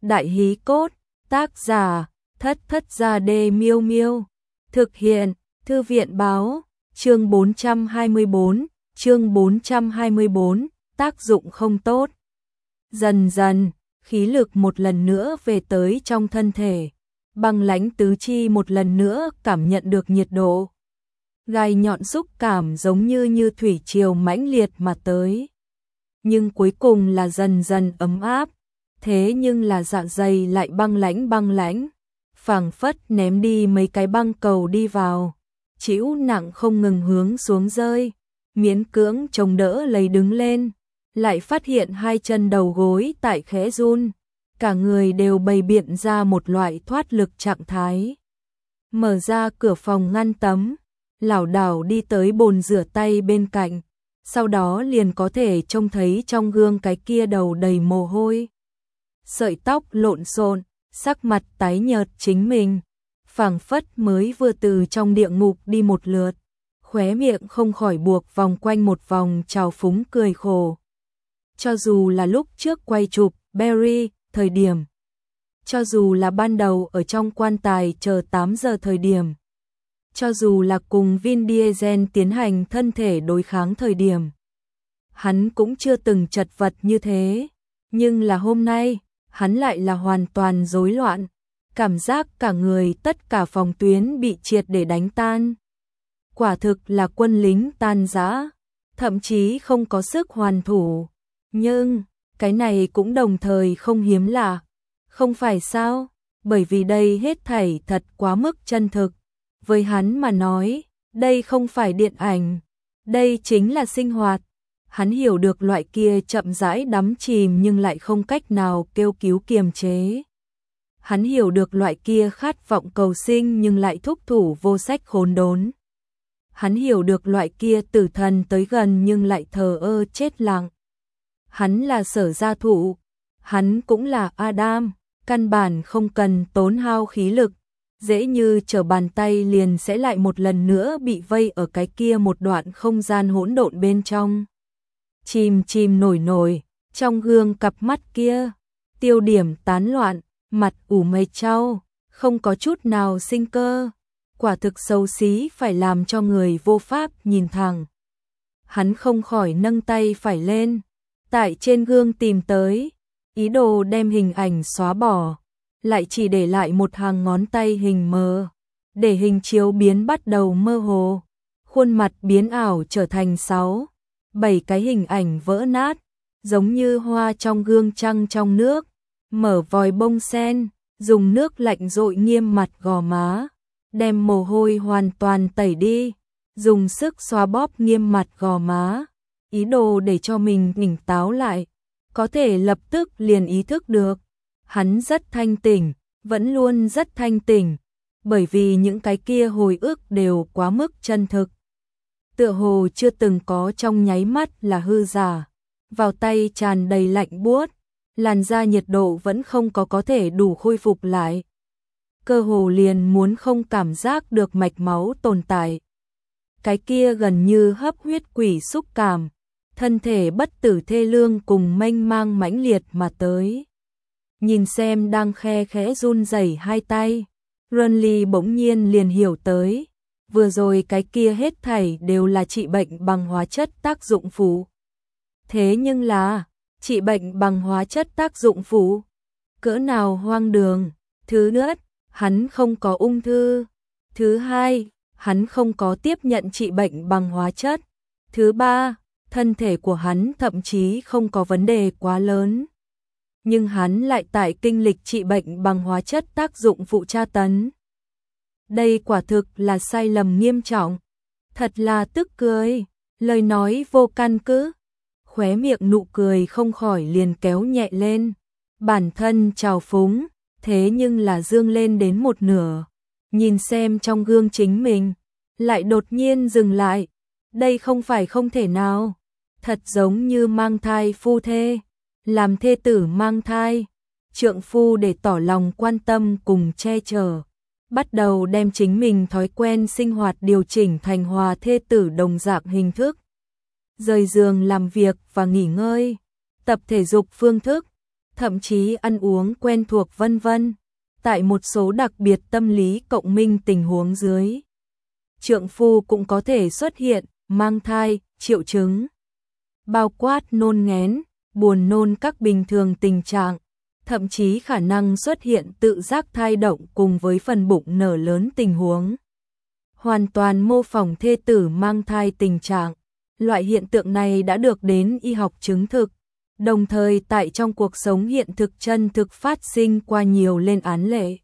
Đại hí cốt, tác giả, Thất Thất Gia Đê Miêu Miêu. Thực hiện, Thư viện báo, chương 424, tác dụng không tốt. Dần dần, khí lực một lần nữa về tới trong thân thể, băng lãnh tứ chi một lần nữa cảm nhận được nhiệt độ. Gai nhọn xúc cảm giống như thủy triều mãnh liệt mà tới. Nhưng cuối cùng là dần dần ấm áp, thế nhưng là dạ dày lại băng lãnh, phảng phất ném đi mấy cái băng cầu đi vào, chịu nặng không ngừng hướng xuống rơi, miễn cưỡng chống đỡ lấy đứng lên, lại phát hiện hai chân đầu gối tại khẽ run, cả người đều bày biện ra một loại thoát lực trạng thái. Mở ra cửa phòng ngăn tắm, lảo đảo đi tới bồn rửa tay bên cạnh, sau đó liền có thể trông thấy trong gương cái kia đầu đầy mồ hôi. Sợi tóc lộn xộn, sắc mặt tái nhợt chính mình, phảng phất mới vừa từ trong địa ngục đi một lượt, khóe miệng không khỏi buộc vòng quanh một vòng trào phúng cười khổ. Cho dù là lúc trước quay chụp Barry thời điểm, cho dù là ban đầu ở trong quan tài chờ 8 giờ thời điểm, cho dù là cùng Vin Diesel tiến hành thân thể đối kháng thời điểm, hắn cũng chưa từng chật vật như thế, nhưng là hôm nay, hắn lại là hoàn toàn rối loạn, cảm giác cả người tất cả phòng tuyến bị triệt để đánh tan. Quả thực là quân lính tan rã, thậm chí không có sức hoàn thủ, nhưng cái này cũng đồng thời không hiếm lạ, không phải sao? Bởi vì đây hết thảy thật quá mức chân thực. Với hắn mà nói, đây không phải điện ảnh, đây chính là sinh hoạt. Hắn hiểu được loại kia chậm rãi đắm chìm nhưng lại không cách nào kêu cứu kiềm chế. Hắn hiểu được loại kia khát vọng cầu sinh nhưng lại thúc thủ vô sách khốn đốn. Hắn hiểu được loại kia tử thần tới gần nhưng lại thờ ơ chết lặng. Hắn là Sở Gia Thụ, hắn cũng là Adam, căn bản không cần tốn hao khí lực, dễ như trở bàn tay liền sẽ lại một lần nữa bị vây ở cái kia một đoạn không gian hỗn độn bên trong. Chìm nổi, trong gương cặp mắt kia, tiêu điểm tán loạn, mặt ủ mây trao, không có chút nào sinh cơ, quả thực xấu xí phải làm cho người vô pháp nhìn thẳng. Hắn không khỏi nâng tay phải lên, tại trên gương tìm tới, ý đồ đem hình ảnh xóa bỏ, lại chỉ để lại một hàng ngón tay hình mờ, để hình chiếu biến bắt đầu mơ hồ, khuôn mặt biến ảo trở thành 6-7 cái hình ảnh vỡ nát, giống như hoa trong gương trăng trong nước, mở vòi bông sen, dùng nước lạnh dội nghiêm mặt gò má, đem mồ hôi hoàn toàn tẩy đi, dùng sức xoa bóp nghiêm mặt gò má, ý đồ để cho mình tỉnh táo lại, có thể lập tức liền ý thức được. Hắn rất thanh tỉnh, vẫn luôn rất thanh tỉnh, bởi vì những cái kia hồi ức đều quá mức chân thực. Tựa hồ chưa từng có trong nháy mắt là hư giả, vào tay tràn đầy lạnh buốt, làn da nhiệt độ vẫn không có thể đủ khôi phục lại. Cơ hồ liền muốn không cảm giác được mạch máu tồn tại. Cái kia gần như hấp huyết quỷ xúc cảm, thân thể bất tử thê lương cùng mênh mang mãnh liệt mà tới. Nhìn xem đang khe khẽ run rẩy hai tay, Runly bỗng nhiên liền hiểu tới, vừa rồi cái kia hết thảy đều là trị bệnh bằng hóa chất tác dụng phụ. Thế nhưng là, trị bệnh bằng hóa chất tác dụng phụ, cỡ nào hoang đường. Thứ nhất, hắn không có ung thư. Thứ hai, hắn không có tiếp nhận trị bệnh bằng hóa chất. Thứ ba, thân thể của hắn thậm chí không có vấn đề quá lớn. Nhưng hắn lại tại kinh lịch trị bệnh bằng hóa chất tác dụng phụ tra tấn. Đây quả thực là sai lầm nghiêm trọng. Thật là tức cười, lời nói vô căn cứ. Khóe miệng nụ cười không khỏi liền kéo nhẹ lên. Bản thân trào phúng, thế nhưng là dương lên đến một nửa. Nhìn xem trong gương chính mình, lại đột nhiên dừng lại. Đây không phải không thể nào. Thật giống như mang thai phu thê. Làm thê tử mang thai, trượng phu để tỏ lòng quan tâm cùng che chở, bắt đầu đem chính mình thói quen sinh hoạt điều chỉnh thành hòa thê tử đồng dạng hình thức. Rời giường làm việc và nghỉ ngơi, tập thể dục phương thức, thậm chí ăn uống quen thuộc vân vân. Tại một số đặc biệt tâm lý cộng minh tình huống dưới, trượng phu cũng có thể xuất hiện mang thai, triệu chứng bao quát nôn nghén, buồn nôn các bình thường tình trạng, thậm chí khả năng xuất hiện tự giác thai động cùng với phần bụng nở lớn tình huống. Hoàn toàn mô phỏng thê tử mang thai tình trạng. Loại hiện tượng này đã được đến y học chứng thực, đồng thời tại trong cuộc sống hiện thực chân thực phát sinh qua nhiều lên án lệ.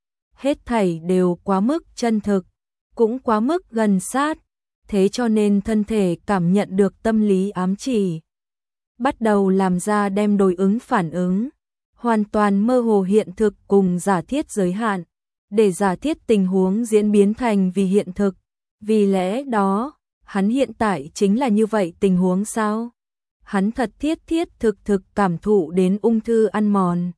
Hết thảy đều quá mức chân thực, cũng quá mức gần sát, thế cho nên thân thể cảm nhận được tâm lý ám chỉ, bắt đầu làm ra đem đối ứng phản ứng, hoàn toàn mơ hồ hiện thực cùng giả thiết giới hạn, để giả thiết tình huống diễn biến thành vì hiện thực. Vì lẽ đó, hắn hiện tại chính là như vậy tình huống sao? Hắn thật thiết thực cảm thụ đến ung thư ăn mòn.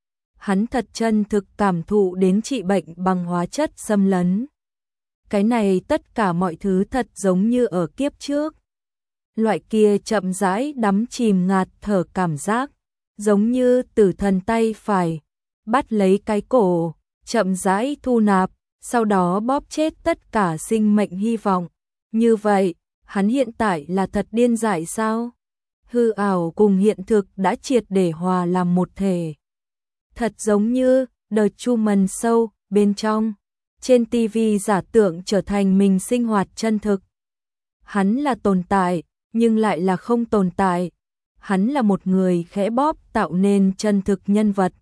Hắn thật chân thực cảm thụ đến trị bệnh bằng hóa chất xâm lấn. Cái này tất cả mọi thứ thật giống như ở kiếp trước. Loại kia chậm rãi đắm chìm ngạt thở cảm giác, giống như tử thần tay phải, bắt lấy cái cổ, chậm rãi thu nạp, sau đó bóp chết tất cả sinh mệnh hy vọng. Như vậy, hắn hiện tại là thật điên dại sao? Hư ảo cùng hiện thực đã triệt để hòa làm một thể. Thật giống như The Truman Show bên trong, trên TV giả tưởng trở thành mình sinh hoạt chân thực. Hắn là tồn tại, nhưng lại là không tồn tại. Hắn là một người khẽ bóp tạo nên chân thực nhân vật.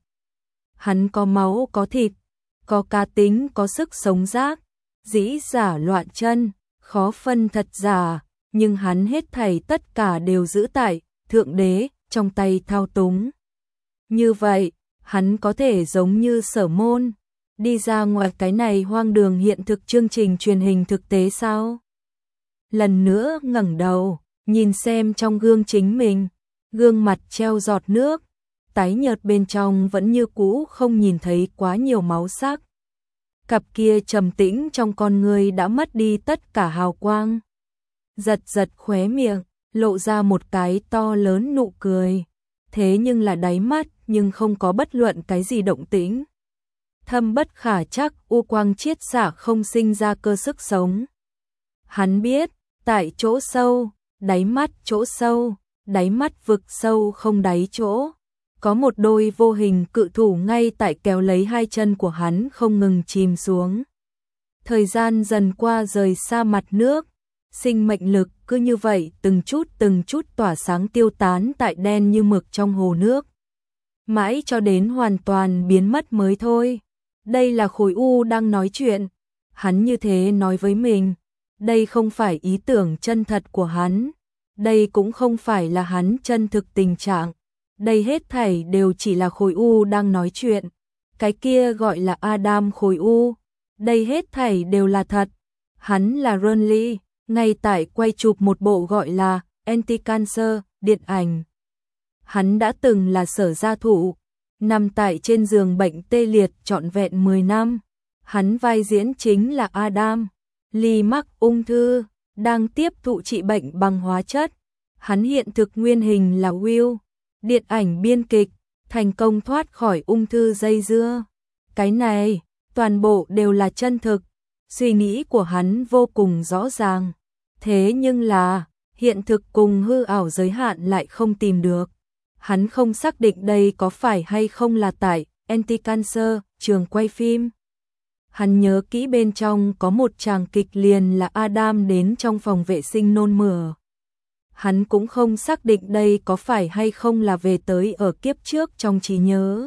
Hắn có máu có thịt, có cá tính có sức sống giác, dĩ giả loạn chân, khó phân thật giả, nhưng hắn hết thảy tất cả đều giữ tại Thượng Đế trong tay thao túng. Như vậy, hắn có thể giống như Sở Môn, đi ra ngoài cái này hoang đường hiện thực chương trình truyền hình thực tế sao? Lần nữa ngẩng đầu, nhìn xem trong gương chính mình, gương mặt treo giọt nước, tái nhợt bên trong vẫn như cũ không nhìn thấy quá nhiều máu sắc. Cặp kia trầm tĩnh trong con người đã mất đi tất cả hào quang. Giật khóe miệng, lộ ra một cái to lớn nụ cười. Thế nhưng là đáy mắt nhưng không có bất luận cái gì động tĩnh. Thâm bất khả trắc, u quang chiết xạ không sinh ra cơ sức sống. Hắn biết, tại chỗ sâu, đáy mắt chỗ sâu, đáy mắt vực sâu không đáy chỗ, có một đôi vô hình cự thủ ngay tại kéo lấy hai chân của hắn không ngừng chìm xuống. Thời gian dần qua rời xa mặt nước, sinh mệnh lực cứ như vậy từng chút tỏa sáng tiêu tán tại đen như mực trong hồ nước. Mãi cho đến hoàn toàn biến mất mới thôi. Đây là khối u đang nói chuyện. Hắn như thế nói với mình. Đây không phải ý tưởng chân thật của hắn. Đây cũng không phải là hắn chân thực tình trạng. Đây hết thảy đều chỉ là khối u đang nói chuyện. Cái kia gọi là Adam khối u. Đây hết thảy đều là thật. Hắn là Ron Lee, ngay tại quay chụp một bộ gọi là Anti-Cancer điện ảnh. Hắn đã từng là Sở gia thụ, nằm tại trên giường bệnh tê liệt trọn vẹn 10 năm. Hắn vai diễn chính là Adam. Lee mắc ung thư, đang tiếp thụ trị bệnh bằng hóa chất. Hắn hiện thực nguyên hình là Will, điện ảnh biên kịch, thành công thoát khỏi ung thư dây dưa. Cái này, toàn bộ đều là chân thực. Suy nghĩ của hắn vô cùng rõ ràng. Thế nhưng là, hiện thực cùng hư ảo giới hạn lại không tìm được. Hắn không xác định đây có phải hay không là tại Anti-Cancer, trường quay phim. Hắn nhớ kỹ bên trong có một tràng kịch liền là Adam đến trong phòng vệ sinh nôn mửa. Hắn cũng không xác định đây có phải hay không là về tới ở kiếp trước trong trí nhớ.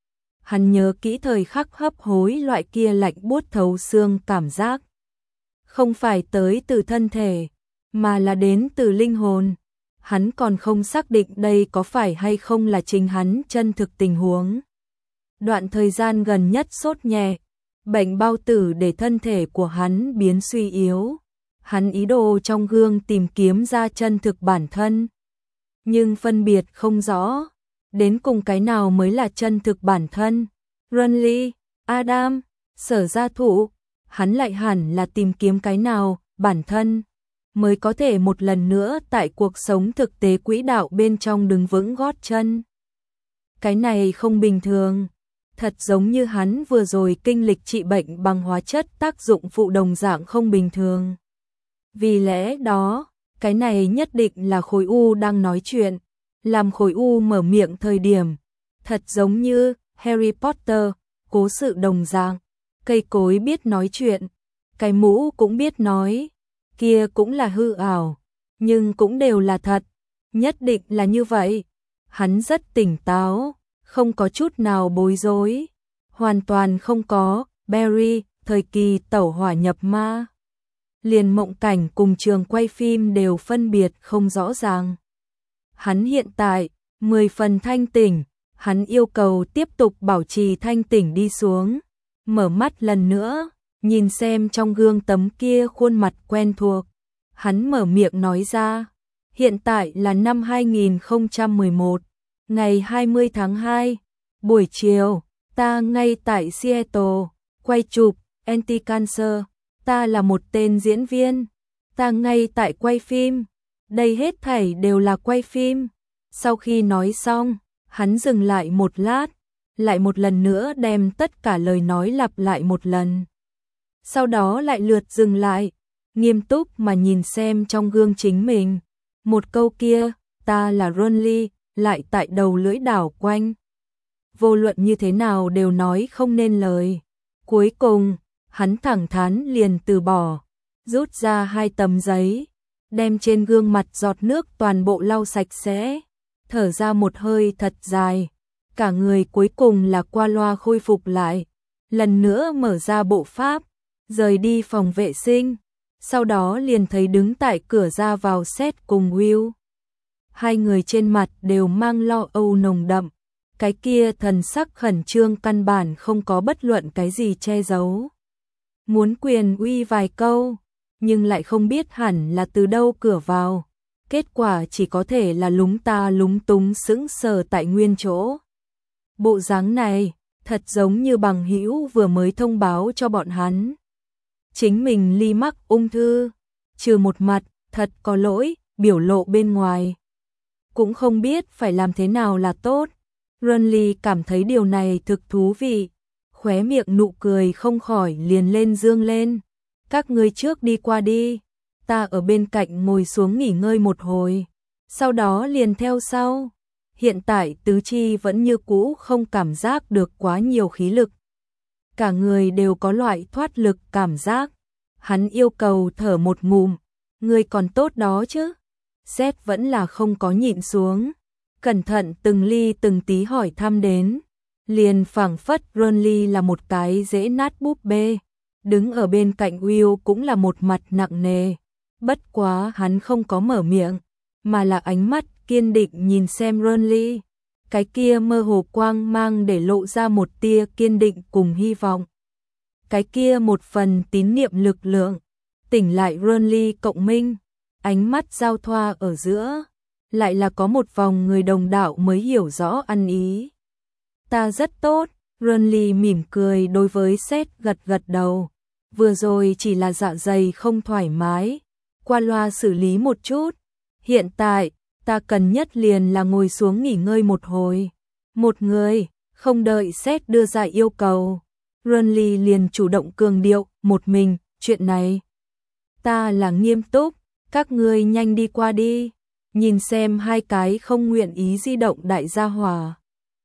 Hắn nhớ kỹ thời khắc hấp hối loại kia lạnh buốt thấu xương cảm giác. Không phải tới từ thân thể, mà là đến từ linh hồn. Hắn còn không xác định đây có phải hay không là chính hắn chân thực tình huống. Đoạn thời gian gần nhất sốt nhẹ, bệnh bao tử để thân thể của hắn biến suy yếu. Hắn ý đồ trong gương tìm kiếm ra chân thực bản thân. Nhưng phân biệt không rõ, đến cùng cái nào mới là chân thực bản thân. Ron Lee, Adam, Sở gia thụ, hắn lại hẳn là tìm kiếm cái nào, bản thân, mới có thể một lần nữa tại cuộc sống thực tế quỹ đạo bên trong đứng vững gót chân. cái này không bình thường. Thật giống như hắn vừa rồi kinh lịch trị bệnh bằng hóa chất tác dụng phụ đồng dạng không bình thường. Vì lẽ đó, cái này nhất định là khối u đang nói chuyện. Làm khối u mở miệng thời điểm, thật giống như Harry Potter, cố sự đồng dạng. Cây cối biết nói chuyện, cái mũ cũng biết nói, kia cũng là hư ảo, nhưng cũng đều là thật, nhất định là như vậy. Hắn rất tỉnh táo, không có chút nào bối rối, hoàn toàn không có. Barry, thời kỳ tẩu hỏa nhập ma, liền mộng cảnh cùng trường quay phim đều phân biệt không rõ ràng. Hắn hiện tại 10 phần thanh tỉnh, hắn yêu cầu tiếp tục bảo trì thanh tỉnh đi xuống, mở mắt lần nữa, nhìn xem trong gương tấm kia khuôn mặt quen thuộc. Hắn mở miệng nói ra, hiện tại là năm 2011, ngày 20 tháng 2, buổi chiều, ta ngay tại Seattle, quay chụp Anti-Cancer, ta là một tên diễn viên, ta ngay tại quay phim, đây hết thảy đều là quay phim. Sau khi nói xong, hắn dừng lại một lát, lại một lần nữa đem tất cả lời nói lặp lại một lần. Sau đó lại lượt dừng lại, nghiêm túc mà nhìn xem trong gương chính mình. Một câu kia, ta là Ron Lee, lại tại đầu lưỡi đảo quanh. Vô luận như thế nào đều nói không nên lời. Cuối cùng, hắn thẳng thắn liền từ bỏ, rút ra 2 tấm giấy, đem trên gương mặt giọt nước toàn bộ lau sạch sẽ, thở ra một hơi thật dài. Cả người cuối cùng là qua loa khôi phục lại, lần nữa mở ra bộ pháp, rời đi phòng vệ sinh, sau đó liền thấy đứng tại cửa ra vào Seth cùng Will. Hai người trên mặt đều mang lo âu nồng đậm, cái kia thần sắc khẩn trương căn bản không có bất luận cái gì che giấu. Muốn quyền uy vài câu, nhưng lại không biết hẳn là từ đâu cửa vào, kết quả chỉ có thể là lúng ta lúng túng sững sờ tại nguyên chỗ. Bộ dáng này, thật giống như bằng hữu vừa mới thông báo cho bọn hắn. Chính mình Ly mắc ung thư, trừ một mặt, thật có lỗi, biểu lộ bên ngoài. Cũng không biết phải làm thế nào là tốt. Ron Lee cảm thấy điều này thực thú vị, khóe miệng nụ cười không khỏi liền lên dương lên. Các ngươi trước đi qua đi, ta ở bên cạnh ngồi xuống nghỉ ngơi một hồi, sau đó liền theo sau. Hiện tại tứ chi vẫn như cũ không cảm giác được quá nhiều khí lực. Cả người đều có loại thoát lực cảm giác. Hắn yêu cầu thở một ngụm, ngươi còn tốt đó chứ? Seth vẫn là không có nhịn xuống, cẩn thận từng ly từng tí hỏi thăm đến. Liền phảng phất Ron Lee là một cái dễ nát búp bê, đứng ở bên cạnh Will cũng là một mặt nặng nề. Bất quá hắn không có mở miệng, mà là ánh mắt kiên định nhìn xem Ron Lee. Cái kia mơ hồ quang mang để lộ ra một tia kiên định cùng hy vọng. Cái kia một phần tín niệm lực lượng, tỉnh lại Ron Lee cộng minh, ánh mắt giao thoa ở giữa, lại là có một vòng người đồng đạo mới hiểu rõ ăn ý. Ta rất tốt, Ron Lee mỉm cười đối với Seth gật gật đầu, vừa rồi chỉ là dạ dày không thoải mái, qua loa xử lý một chút, hiện tại, ta cần nhất liền là ngồi xuống nghỉ ngơi một hồi. Một người, không đợi Seth đưa ra yêu cầu, Ron Lee liền chủ động cường điệu, một mình, chuyện này. Ta là nghiêm túc, các ngươi nhanh đi qua đi, nhìn xem hai cái không nguyện ý di động đại gia hỏa.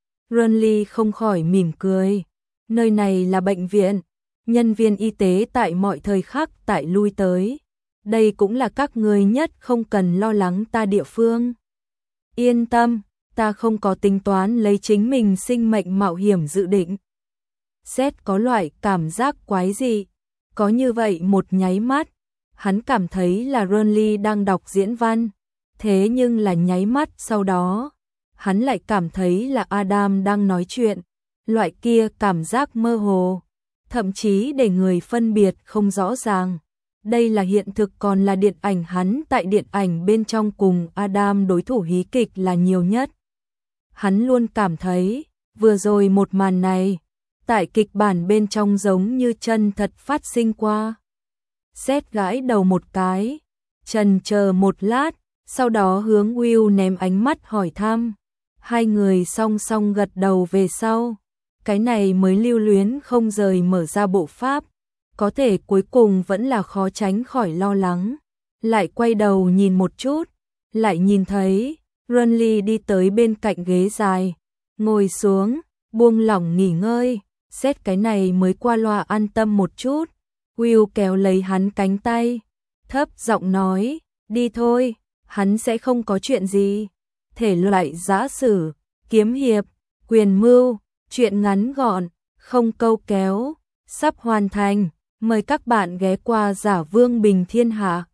Ron Lee không khỏi mỉm cười, nơi này là bệnh viện, nhân viên y tế tại mọi thời khắc tại lui tới. Đây cũng là các ngươi nhất không cần lo lắng ta địa phương. Yên tâm, ta không có tính toán lấy chính mình sinh mệnh mạo hiểm dự định. Seth có loại cảm giác quái dị, có như vậy một nháy mắt, hắn cảm thấy là Ron Lee đang đọc diễn văn, thế nhưng là nháy mắt sau đó, hắn lại cảm thấy là Adam đang nói chuyện, loại kia cảm giác mơ hồ, thậm chí để người phân biệt không rõ ràng. Đây là hiện thực còn là điện ảnh, hắn tại điện ảnh bên trong cùng Adam đối thủ hí kịch là nhiều nhất. Hắn luôn cảm thấy, vừa rồi một màn này, tại kịch bản bên trong giống như chân thật phát sinh qua. Seth gãi đầu một cái, chần chờ một lát, sau đó hướng Will ném ánh mắt hỏi thăm. Hai người song song gật đầu về sau. Cái này mới lưu luyến không rời mở ra bộ pháp. Có thể cuối cùng vẫn là khó tránh khỏi lo lắng. Lại quay đầu nhìn một chút. Lại nhìn thấy Runly đi tới bên cạnh ghế dài. Ngồi xuống, buông lỏng nghỉ ngơi. Xét cái này mới qua loa an tâm một chút. Will kéo lấy hắn cánh tay. Thấp giọng nói, đi thôi, hắn sẽ không có chuyện gì. Thể loại giã sử, kiếm hiệp, quyền mưu, chuyện ngắn gọn, không câu kéo, sắp hoàn thành. Mời các bạn ghé qua Giả Vương Bình Thiên Hạ.